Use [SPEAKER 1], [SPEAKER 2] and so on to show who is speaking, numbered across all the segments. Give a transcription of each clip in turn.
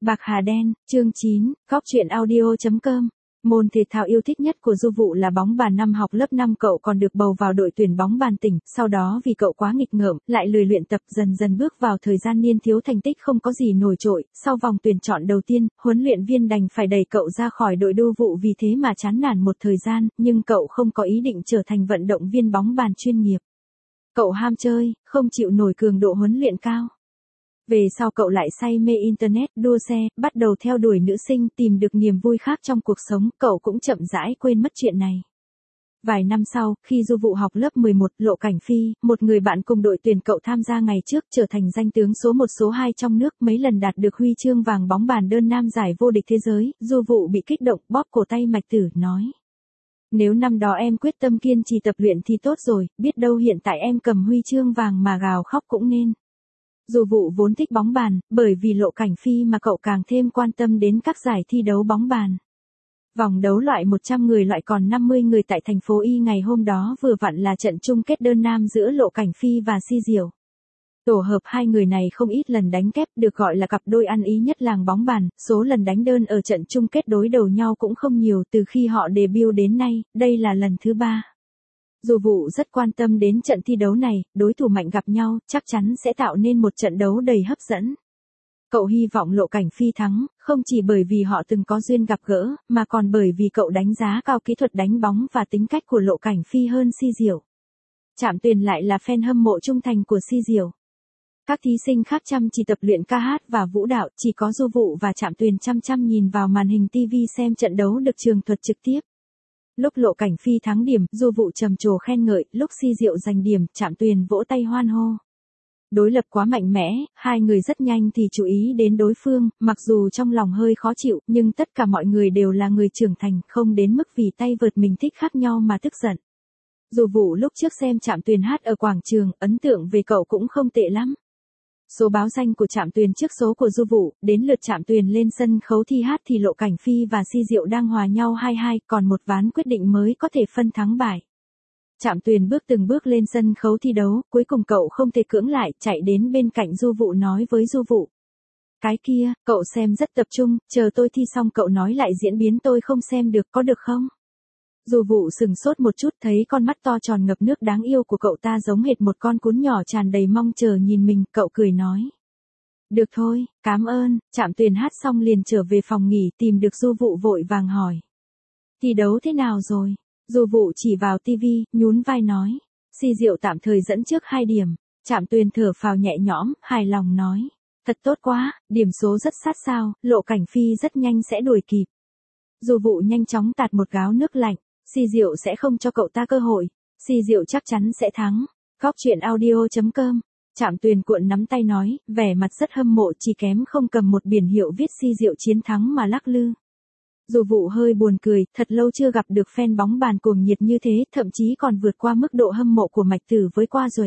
[SPEAKER 1] Bạc Hà Đen, chương 9, Cóc truyện audio.com. Môn thể thao yêu thích nhất của Du Vụ là bóng bàn. Năm học lớp 5 cậu còn được bầu vào đội tuyển bóng bàn tỉnh, sau đó vì cậu quá nghịch ngợm, lại lười luyện tập, dần dần bước vào thời gian niên thiếu, thành tích không có gì nổi trội. Sau vòng tuyển chọn đầu tiên, huấn luyện viên đành phải đẩy cậu ra khỏi đội Du Vụ, vì thế mà chán nản một thời gian, nhưng cậu không có ý định trở thành vận động viên bóng bàn chuyên nghiệp. Cậu ham chơi, không chịu nổi cường độ huấn luyện cao. Về sau cậu lại say mê internet, đua xe, bắt đầu theo đuổi nữ sinh, tìm được niềm vui khác trong cuộc sống, cậu cũng chậm rãi quên mất chuyện này. Vài năm sau, khi Du Vụ học lớp 11, Lộ Cảnh Phi, một người bạn cùng đội tuyển cậu tham gia ngày trước, trở thành danh tướng số 1 số 2 trong nước, mấy lần đạt được huy chương vàng bóng bàn đơn nam giải vô địch thế giới. Du Vụ bị kích động, bóp cổ tay Mạch Tử, nói: "Nếu năm đó em quyết tâm kiên trì tập luyện thì tốt rồi, biết đâu hiện tại em cầm huy chương vàng mà gào khóc cũng nên." Du Vụ vốn thích bóng bàn, bởi vì Lộ Cảnh Phi mà cậu càng thêm quan tâm đến các giải thi đấu bóng bàn. Vòng đấu loại 100 người loại còn 50 người tại thành phố Y ngày hôm đó vừa vặn là trận chung kết đơn nam giữa Lộ Cảnh Phi và Si Diệu. Tổ hợp hai người này không ít lần đánh kép, được gọi là cặp đôi ăn ý nhất làng bóng bàn, số lần đánh đơn ở trận chung kết đối đầu nhau cũng không nhiều, từ khi họ debut đến nay, đây là lần thứ 3. Du Vụ rất quan tâm đến trận thi đấu này, đối thủ mạnh gặp nhau, chắc chắn sẽ tạo nên một trận đấu đầy hấp dẫn. Cậu hy vọng Lộ Cảnh Phi thắng, không chỉ bởi vì họ từng có duyên gặp gỡ, mà còn bởi vì cậu đánh giá cao kỹ thuật đánh bóng và tính cách của Lộ Cảnh Phi hơn Si Diệu. Trạm Tuyền lại là fan hâm mộ trung thành của Si Diệu. Các thí sinh khác chăm chỉ tập luyện ca hát và vũ đạo, chỉ có Du Vụ và Trạm Tuyền chăm nhìn vào màn hình TV xem trận đấu được trường thuật trực tiếp. Lúc Lộ Cảnh Phi thắng điểm, Du Vụ trầm trồ khen ngợi, lúc Si Diệu giành điểm, Trạm Tuyền vỗ tay hoan hô. Đối lập quá mạnh mẽ, hai người rất nhanh thì chú ý đến đối phương, mặc dù trong lòng hơi khó chịu, nhưng tất cả mọi người đều là người trưởng thành, không đến mức vì tay vợt mình thích khác nhau mà tức giận. Du Vụ lúc trước xem Trạm Tuyền hát ở quảng trường, ấn tượng về cậu cũng không tệ lắm. Số báo danh của Trạm Tuyền trước số của Du Vụ, đến lượt Trạm Tuyền lên sân khấu thi hát thì Lộ Cảnh Phi và Si Diệu đang hòa nhau 2-2, còn một ván quyết định mới có thể phân thắng bại. Trạm Tuyền từng bước lên sân khấu thi đấu, cuối cùng cậu không thể cưỡng lại, chạy đến bên cạnh Du Vụ nói với Du Vụ: "Cái kia, cậu xem rất tập trung, chờ tôi thi xong cậu nói lại diễn biến tôi không xem được, có được không?" Du Vụ sừng sốt một chút, thấy con mắt to tròn ngập nước đáng yêu của cậu ta giống hệt một con cún nhỏ tràn đầy mong chờ nhìn mình, cậu cười nói: "Được thôi, cảm ơn." Trạm Tuyền hát xong liền trở về phòng nghỉ, tìm được Du Vụ vội vàng hỏi: "Thi đấu thế nào rồi?" Du Vụ chỉ vào TV, nhún vai nói: "Si Diệu tạm thời dẫn trước 2 điểm." Trạm Tuyền thở phào nhẹ nhõm, hài lòng nói: "Thật tốt quá, điểm số rất sát sao, Lộ Cảnh Phi rất nhanh sẽ đuổi kịp." Du Vụ nhanh chóng tạt một gáo nước lạnh: "Si Diệu sẽ không cho cậu ta cơ hội, Si Diệu chắc chắn sẽ thắng." Cóc truyện audio.com. Trạm Tuyền cuộn nắm tay nói, vẻ mặt rất hâm mộ, chỉ kém không cầm một biển hiệu viết Si Diệu chiến thắng mà lắc lư. Du Vụ hơi buồn cười, thật lâu chưa gặp được fan bóng bàn cuồng nhiệt như thế, thậm chí còn vượt qua mức độ hâm mộ của Mạch Tử với Qua Duệ.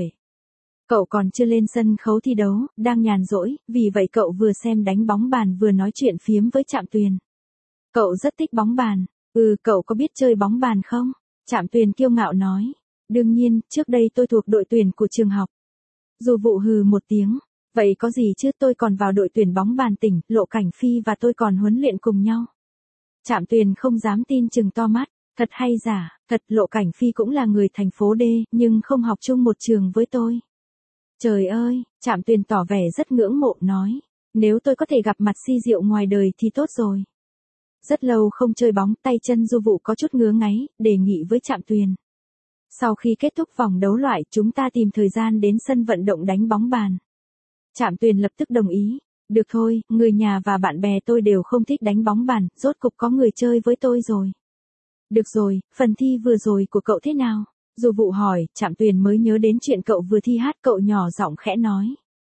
[SPEAKER 1] Cậu còn chưa lên sân khấu thi đấu, đang nhàn rỗi, vì vậy cậu vừa xem đánh bóng bàn vừa nói chuyện phiếm với Trạm Tuyền. "Cậu rất thích bóng bàn." Cậu có biết chơi bóng bàn không?" Trạm Tuyền kiêu ngạo nói. "Đương nhiên, trước đây tôi thuộc đội tuyển của trường học." Du Vụ hừ một tiếng. "Vậy có gì chứ, tôi còn vào đội tuyển bóng bàn tỉnh, Lộ Cảnh Phi và tôi còn huấn luyện cùng nhau." Trạm Tuyền không dám tin, chừng to mắt. "Thật hay giả?" "Thật, Lộ Cảnh Phi cũng là người thành phố D, nhưng không học chung một trường với tôi." "Trời ơi!" Trạm Tuyền tỏ vẻ rất ngưỡng mộ, nói: "Nếu tôi có thể gặp mặt Si Diệu ngoài đời thì tốt rồi." Rất lâu không chơi bóng, tay chân Du Vụ có chút ngứa ngáy, đề nghị với Trạm Tuyền: "Sau khi kết thúc vòng đấu loại, chúng ta tìm thời gian đến sân vận động đánh bóng bàn." Trạm Tuyền lập tức đồng ý. "Được thôi, người nhà và bạn bè tôi đều không thích đánh bóng bàn, rốt cục có người chơi với tôi rồi." "Được rồi, phần thi vừa rồi của cậu thế nào?" Du Vụ hỏi. Trạm Tuyền mới nhớ đến chuyện cậu vừa thi hát, cậu nhỏ giọng khẽ nói: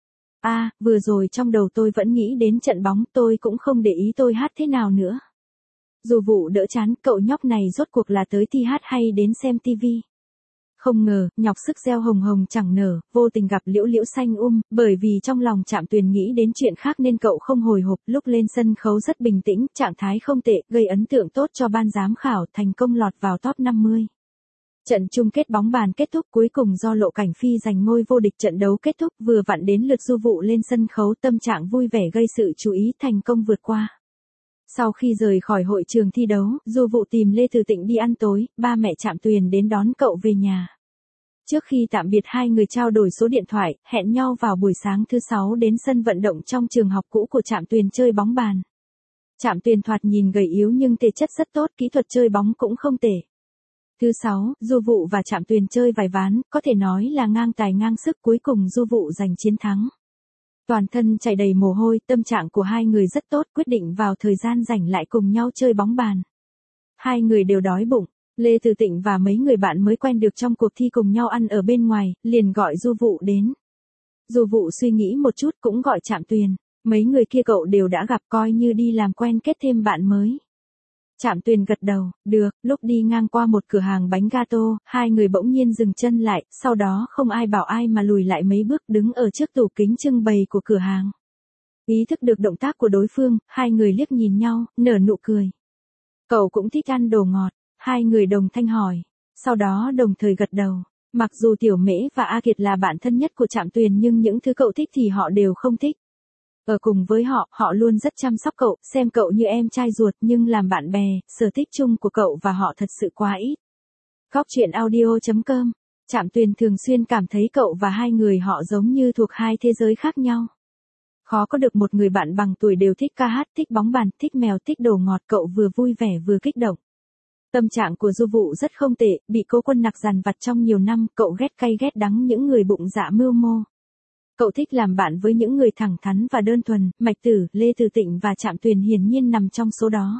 [SPEAKER 1] Vừa rồi trong đầu tôi vẫn nghĩ đến trận bóng, tôi cũng không để ý tôi hát thế nào nữa." Du Vụ đỡ chán, cậu nhóc này rốt cuộc là tới thi hát hay đến xem TV. Không ngờ, nhọc sức gieo hồng hồng chẳng nở, vô tình gặp liễu liễu xanh bởi vì trong lòng Trạm Tuyền nghĩ đến chuyện khác nên cậu không hồi hộp, lúc lên sân khấu rất bình tĩnh, trạng thái không tệ, gây ấn tượng tốt cho ban giám khảo, thành công lọt vào top 50. Trận chung kết bóng bàn kết thúc cuối cùng do Lộ Cảnh Phi giành ngôi vô địch. Trận đấu kết thúc vừa vặn đến lượt Du Vụ lên sân khấu, tâm trạng vui vẻ gây sự chú ý, thành công vượt qua. Sau khi rời khỏi hội trường thi đấu, Du Vụ tìm Lê Từ Tịnh đi ăn tối, ba mẹ Trạm Tuyền đến đón cậu về nhà. Trước khi tạm biệt hai người trao đổi số điện thoại, hẹn nhau vào buổi sáng thứ 6 đến sân vận động trong trường học cũ của Trạm Tuyền chơi bóng bàn. Trạm Tuyền thoạt nhìn gầy yếu nhưng thể chất rất tốt, kỹ thuật chơi bóng cũng không tệ. Thứ 6, Du Vụ và Trạm Tuyền chơi vài ván, có thể nói là ngang tài ngang sức, cuối cùng Du Vụ giành chiến thắng. Toàn thân chảy đầy mồ hôi, tâm trạng của hai người rất tốt, quyết định vào thời gian rảnh lại cùng nhau chơi bóng bàn. Hai người đều đói bụng, Lê Từ Tịnh và mấy người bạn mới quen được trong cuộc thi cùng nhau ăn ở bên ngoài, liền gọi Du Vụ đến. Du Vụ suy nghĩ một chút cũng gọi Trạm Tuyền, mấy người kia cậu đều đã gặp, coi như đi làm quen kết thêm bạn mới. Trạm Tuyền gật đầu, được. Lúc đi ngang qua một cửa hàng bánh gato, hai người bỗng nhiên dừng chân lại, sau đó không ai bảo ai mà lùi lại mấy bước, đứng ở trước tủ kính trưng bày của cửa hàng. Ý thức được động tác của đối phương, hai người liếc nhìn nhau, nở nụ cười. Cậu cũng thích ăn đồ ngọt, hai người đồng thanh hỏi, sau đó đồng thời gật đầu. Mặc dù Tiểu Mễ và A Kiệt là bạn thân nhất của Trạm Tuyền nhưng những thứ cậu thích thì họ đều không thích. Ở cùng với họ, họ luôn rất chăm sóc cậu, xem cậu như em trai ruột, nhưng làm bạn bè, sở thích chung của cậu và họ thật sự quá ít. Góc truyện audio.com. Trạm Tuyền thường xuyên cảm thấy cậu và hai người họ giống như thuộc hai thế giới khác nhau. Khó có được một người bạn bằng tuổi đều thích ca hát, thích bóng bàn, thích mèo, thích đồ ngọt, cậu vừa vui vẻ vừa kích động. Tâm trạng của Du Vụ rất không tệ, bị Cố Quân Nặc dằn vặt trong nhiều năm, cậu ghét cay ghét đắng những người bụng dạ mưu mô. Cậu thích làm bạn với những người thẳng thắn và đơn thuần, Mạch Tử, Lê Từ Tịnh và Trạm Tuyền hiển nhiên nằm trong số đó.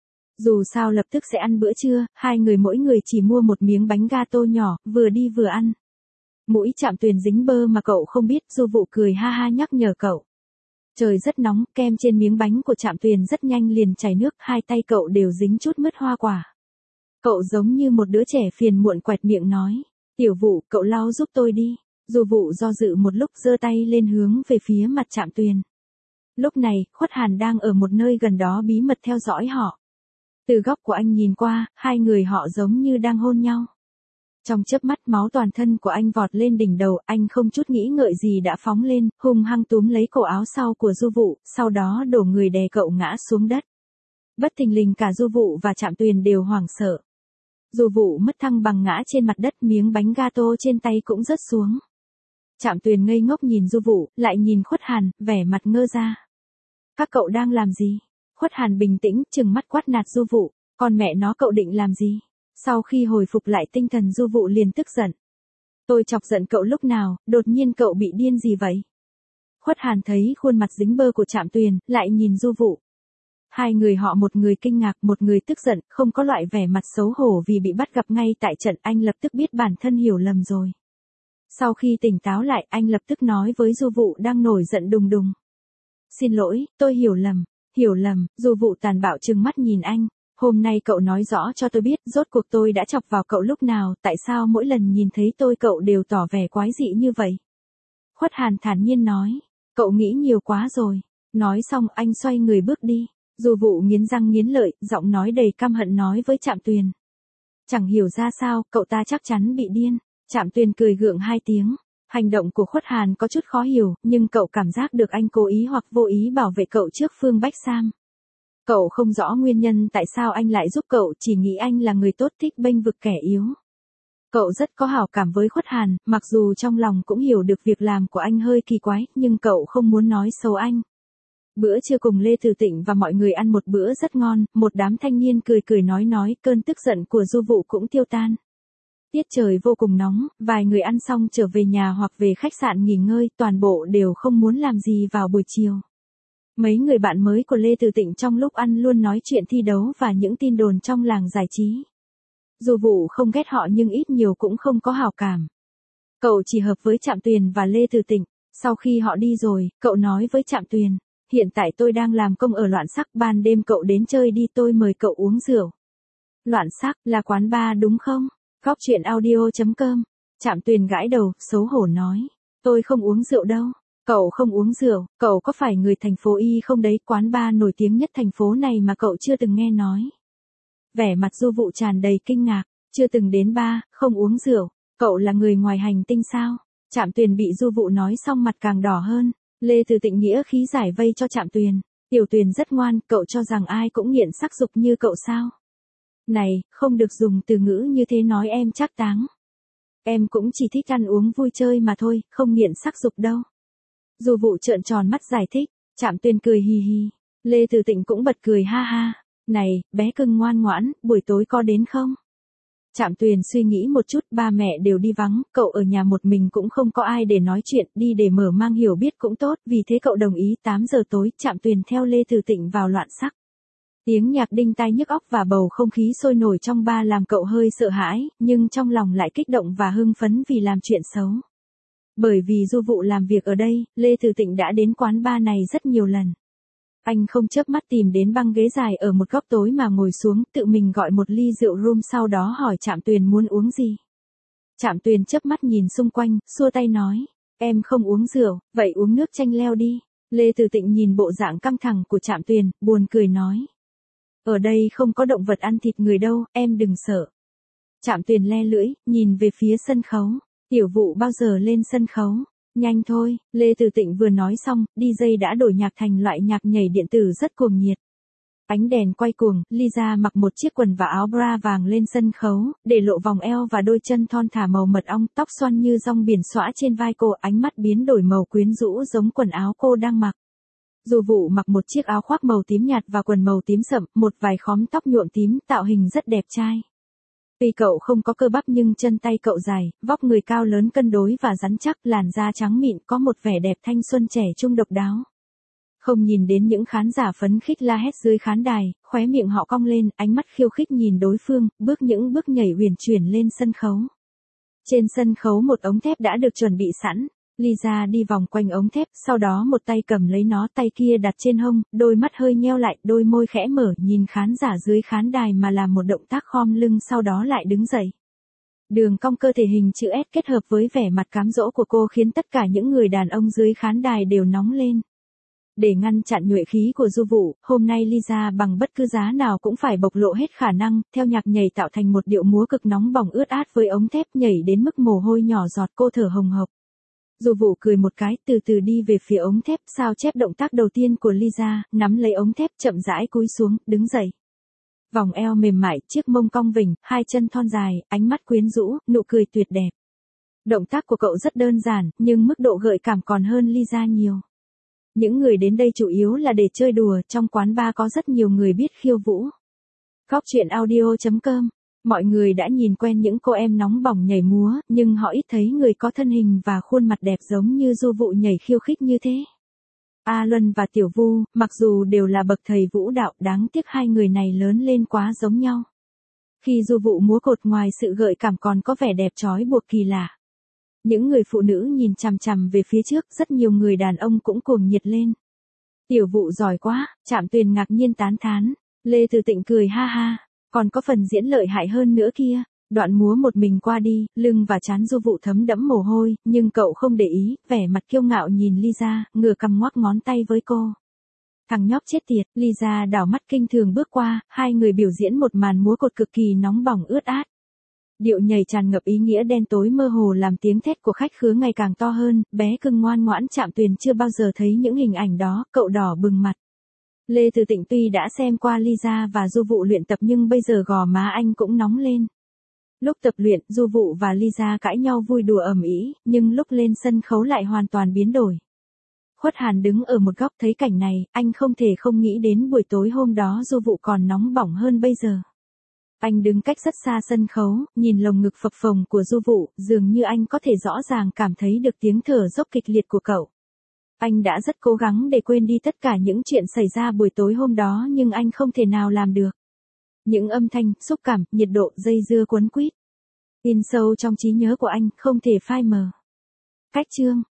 [SPEAKER 1] Dù sao lập tức sẽ ăn bữa trưa, hai người mỗi người chỉ mua một miếng bánh gato nhỏ, vừa đi vừa ăn. Mũi Trạm Tuyền dính bơ mà cậu không biết, Du Vụ cười ha ha nhắc nhở cậu. Trời rất nóng, kem trên miếng bánh của Trạm Tuyền rất nhanh liền chảy nước, hai tay cậu đều dính chút mứt hoa quả. Cậu giống như một đứa trẻ phiền muộn quẹt miệng nói, Tiểu Vụ, cậu lau giúp tôi đi. Du Vụ do dự một lúc giơ tay lên hướng về phía mặt Trạm Tuyền. Lúc này, Khuất Hàn đang ở một nơi gần đó bí mật theo dõi họ. Từ góc của anh nhìn qua, hai người họ giống như đang hôn nhau. Trong chớp mắt máu toàn thân của anh vọt lên đỉnh đầu, anh không chút nghĩ ngợi gì đã phóng lên, hung hăng túm lấy cổ áo sau của Du Vụ, sau đó đổ người đè cậu ngã xuống đất. Bất thình lình cả Du Vụ và Trạm Tuyền đều hoảng sợ. Du Vụ mất thăng bằng ngã trên mặt đất, miếng bánh gato trên tay cũng rớt xuống. Trạm Tuyền ngây ngốc nhìn Du Vụ, lại nhìn Khuất Hàn, vẻ mặt ngơ ra. Các cậu đang làm gì? Khuất Hàn bình tĩnh, trừng mắt quát nạt Du Vụ, con mẹ nó cậu định làm gì? Sau khi hồi phục lại tinh thần Du Vụ liền tức giận. Tôi chọc giận cậu lúc nào, đột nhiên cậu bị điên gì vậy? Khuất Hàn thấy khuôn mặt dính bơ của Trạm Tuyền, lại nhìn Du Vụ. Hai người họ một người kinh ngạc, một người tức giận, không có loại vẻ mặt xấu hổ vì bị bắt gặp ngay tại trận, anh lập tức biết bản thân hiểu lầm rồi. Sau khi tỉnh táo lại, anh lập tức nói với Du Vụ đang nổi giận đùng đùng. Xin lỗi, tôi hiểu lầm, Du Vụ tàn bạo trừng mắt nhìn anh. Hôm nay cậu nói rõ cho tôi biết, rốt cuộc tôi đã chọc vào cậu lúc nào, tại sao mỗi lần nhìn thấy tôi cậu đều tỏ vẻ quái dị như vậy? Khuất Hàn thản nhiên nói, cậu nghĩ nhiều quá rồi. Nói xong anh xoay người bước đi. Du Vụ nghiến răng nghiến lợi, giọng nói đầy căm hận nói với Trạm Tuyền. Chẳng hiểu ra sao, cậu ta chắc chắn bị điên. Trạm Tuyền cười gượng hai tiếng. Hành động của Khuất Hàn có chút khó hiểu, nhưng cậu cảm giác được anh cố ý hoặc vô ý bảo vệ cậu trước Phương Bách Sam. Cậu không rõ nguyên nhân tại sao anh lại giúp cậu, chỉ nghĩ anh là người tốt thích bênh vực kẻ yếu. Cậu rất có hảo cảm với Khuất Hàn, mặc dù trong lòng cũng hiểu được việc làm của anh hơi kỳ quái, nhưng cậu không muốn nói xấu anh. Bữa trưa cùng Lê Từ Tịnh và mọi người ăn một bữa rất ngon, một đám thanh niên cười cười nói, cơn tức giận của Du Vụ cũng tiêu tan. Tiết trời vô cùng nóng, vài người ăn xong trở về nhà hoặc về khách sạn nghỉ ngơi, toàn bộ đều không muốn làm gì vào buổi chiều. Mấy người bạn mới của Lê Từ Tịnh trong lúc ăn luôn nói chuyện thi đấu và những tin đồn trong làng giải trí. Du Vụ không ghét họ nhưng ít nhiều cũng không có hảo cảm. Cậu chỉ hợp với Trạm Tuyền và Lê Từ Tịnh. Sau khi họ đi rồi, cậu nói với Trạm Tuyền, hiện tại tôi đang làm công ở Loạn Sắc, ban đêm cậu đến chơi đi, tôi mời cậu uống rượu. Loạn Sắc là quán bar đúng không? Góc truyện audio.com. Trạm Tuyền gãi đầu, xấu hổ nói, tôi không uống rượu đâu. Cậu không uống rượu, cậu có phải người thành phố Y không đấy, quán bar nổi tiếng nhất thành phố này mà cậu chưa từng nghe nói. Vẻ mặt Du Vụ tràn đầy kinh ngạc, Chưa từng đến bar, không uống rượu, cậu là người ngoài hành tinh sao? Trạm Tuyền bị Du Vụ nói xong mặt càng đỏ hơn. Lê Từ Tịnh nghĩa khí giải vây cho Trạm Tuyền. Tiểu Tuyền rất ngoan, cậu cho rằng ai cũng nghiện sắc dục như cậu sao? Này, không được dùng từ ngữ như thế nói em chắc táng. Em cũng chỉ thích ăn uống vui chơi mà thôi, không nghiện sắc dục đâu. Du Vụ trợn tròn mắt giải thích. Trạm Tuyền cười hì hì. Lê Từ Tịnh cũng bật cười ha ha. Này, bé cưng ngoan ngoãn, buổi tối có đến không? Trạm Tuyền suy nghĩ một chút, ba mẹ đều đi vắng, cậu ở nhà một mình cũng không có ai để nói chuyện, đi để mở mang hiểu biết cũng tốt, vì thế cậu đồng ý 8 giờ tối, Trạm Tuyền theo Lê Từ Tịnh vào loạn sắc. Tiếng nhạc đinh tai nhức óc và bầu không khí sôi nổi trong bar làm cậu hơi sợ hãi, nhưng trong lòng lại kích động và hưng phấn vì làm chuyện xấu. Bởi vì Du Vụ làm việc ở đây, Lê Từ Tịnh đã đến quán bar này rất nhiều lần. Anh không chớp mắt tìm đến băng ghế dài ở một góc tối mà ngồi xuống, tự mình gọi một ly rượu rum, sau đó hỏi Trạm Tuyền muốn uống gì. Trạm Tuyền chớp mắt nhìn xung quanh, xua tay nói, em không uống rượu, vậy uống nước chanh leo đi. Lê Từ Tịnh nhìn bộ dạng căng thẳng của Trạm Tuyền, buồn cười nói. Ở đây không có động vật ăn thịt người đâu, em đừng sợ. Trạm Tuyền le lưỡi, nhìn về phía sân khấu. Tiểu Vụ bao giờ lên sân khấu? Nhanh thôi, Lê Từ Tịnh vừa nói xong, DJ đã đổi nhạc thành loại nhạc nhảy điện tử rất cuồng nhiệt. Ánh đèn quay cuồng, Lisa mặc một chiếc quần và áo bra vàng lên sân khấu, để lộ vòng eo và đôi chân thon thả màu mật ong, tóc xoăn như rong biển xõa trên vai cô, ánh mắt biến đổi màu quyến rũ giống quần áo cô đang mặc. Du Vụ mặc một chiếc áo khoác màu tím nhạt và quần màu tím sậm, một vài khóm tóc nhuộm tím, tạo hình rất đẹp trai. Tuy cậu không có cơ bắp nhưng chân tay cậu dài, vóc người cao lớn cân đối và rắn chắc, làn da trắng mịn, có một vẻ đẹp thanh xuân trẻ trung độc đáo. Không nhìn đến những khán giả phấn khích la hét dưới khán đài, khóe miệng họ cong lên, ánh mắt khiêu khích nhìn đối phương, những bước nhảy huyền chuyển lên sân khấu. Trên sân khấu một ống thép đã được chuẩn bị sẵn. Lisa đi vòng quanh ống thép, sau đó một tay cầm lấy nó, tay kia đặt trên hông, đôi mắt hơi nheo lại, đôi môi khẽ mở, nhìn khán giả dưới khán đài mà làm một động tác khom lưng, sau đó lại đứng dậy. Đường cong cơ thể hình chữ S kết hợp với vẻ mặt cám dỗ của cô khiến tất cả những người đàn ông dưới khán đài đều nóng lên. Để ngăn chặn nhuệ khí của Du Vụ, hôm nay Lisa bằng bất cứ giá nào cũng phải bộc lộ hết khả năng, theo nhạc nhảy tạo thành một điệu múa cực nóng bỏng ướt át với ống thép, nhảy đến mức mồ hôi nhỏ giọt, cô thở hồng hộc. Du Vụ cười một cái, từ từ đi về phía ống thép, sao chép động tác đầu tiên của Lisa, nắm lấy ống thép, chậm rãi cúi xuống, đứng dậy. Vòng eo mềm mại, chiếc mông cong vểnh, hai chân thon dài, ánh mắt quyến rũ, nụ cười tuyệt đẹp. Động tác của cậu rất đơn giản, nhưng mức độ gợi cảm còn hơn Lisa nhiều. Những người đến đây chủ yếu là để chơi đùa, trong quán bar có rất nhiều người biết khiêu vũ. Góc truyện audio.com. Mọi người đã nhìn quen những cô em nóng bỏng nhảy múa, nhưng họ ít thấy người có thân hình và khuôn mặt đẹp giống như Du Vụ nhảy khiêu khích như thế. A Luân và Tiểu Vu, mặc dù đều là bậc thầy vũ đạo, đáng tiếc hai người này lớn lên quá giống nhau. Khi Du Vụ múa cột, ngoài sự gợi cảm còn có vẻ đẹp trói buộc kỳ lạ. Những người phụ nữ nhìn chằm chằm về phía trước, rất nhiều người đàn ông cũng cuồng nhiệt lên. Tiểu Vụ giỏi quá, Trạm Tuyền ngạc nhiên tán thán. Lê Từ Tịnh cười ha ha, còn có phần diễn lợi hại hơn nữa kia. Đoạn múa một mình qua đi, lưng và trán Du Vụ thấm đẫm mồ hôi, nhưng cậu không để ý, vẻ mặt kiêu ngạo nhìn Lisa, ngửa cằm ngoắc ngón tay với cô. Thằng nhóc chết tiệt, Lisa đảo mắt kinh thường bước qua, hai người biểu diễn một màn múa cột cực kỳ nóng bỏng ướt át. Điệu nhảy tràn ngập ý nghĩa đen tối mơ hồ làm tiếng thét của khách khứa ngày càng to hơn, bé cưng ngoan ngoãn Trạm Tuyền chưa bao giờ thấy những hình ảnh đó, cậu đỏ bừng mặt. Lê Từ Tịnh tuy đã xem qua Lisa và Du Vụ luyện tập nhưng bây giờ gò má anh cũng nóng lên. Lúc tập luyện, Du Vụ và Lisa cãi nhau vui đùa ầm ĩ, nhưng lúc lên sân khấu lại hoàn toàn biến đổi. Khuất Hàn đứng ở một góc thấy cảnh này, anh không thể không nghĩ đến buổi tối hôm đó Du Vụ còn nóng bỏng hơn bây giờ. Anh đứng cách rất xa sân khấu, nhìn lồng ngực phập phồng của Du Vụ, dường như anh có thể rõ ràng cảm thấy được tiếng thở dốc kịch liệt của cậu. Anh đã rất cố gắng để quên đi tất cả những chuyện xảy ra buổi tối hôm đó nhưng anh không thể nào làm được. Những âm thanh, xúc cảm, nhiệt độ, dây dưa quấn quýt. In sâu trong trí nhớ của anh, không thể phai mờ. Cách chương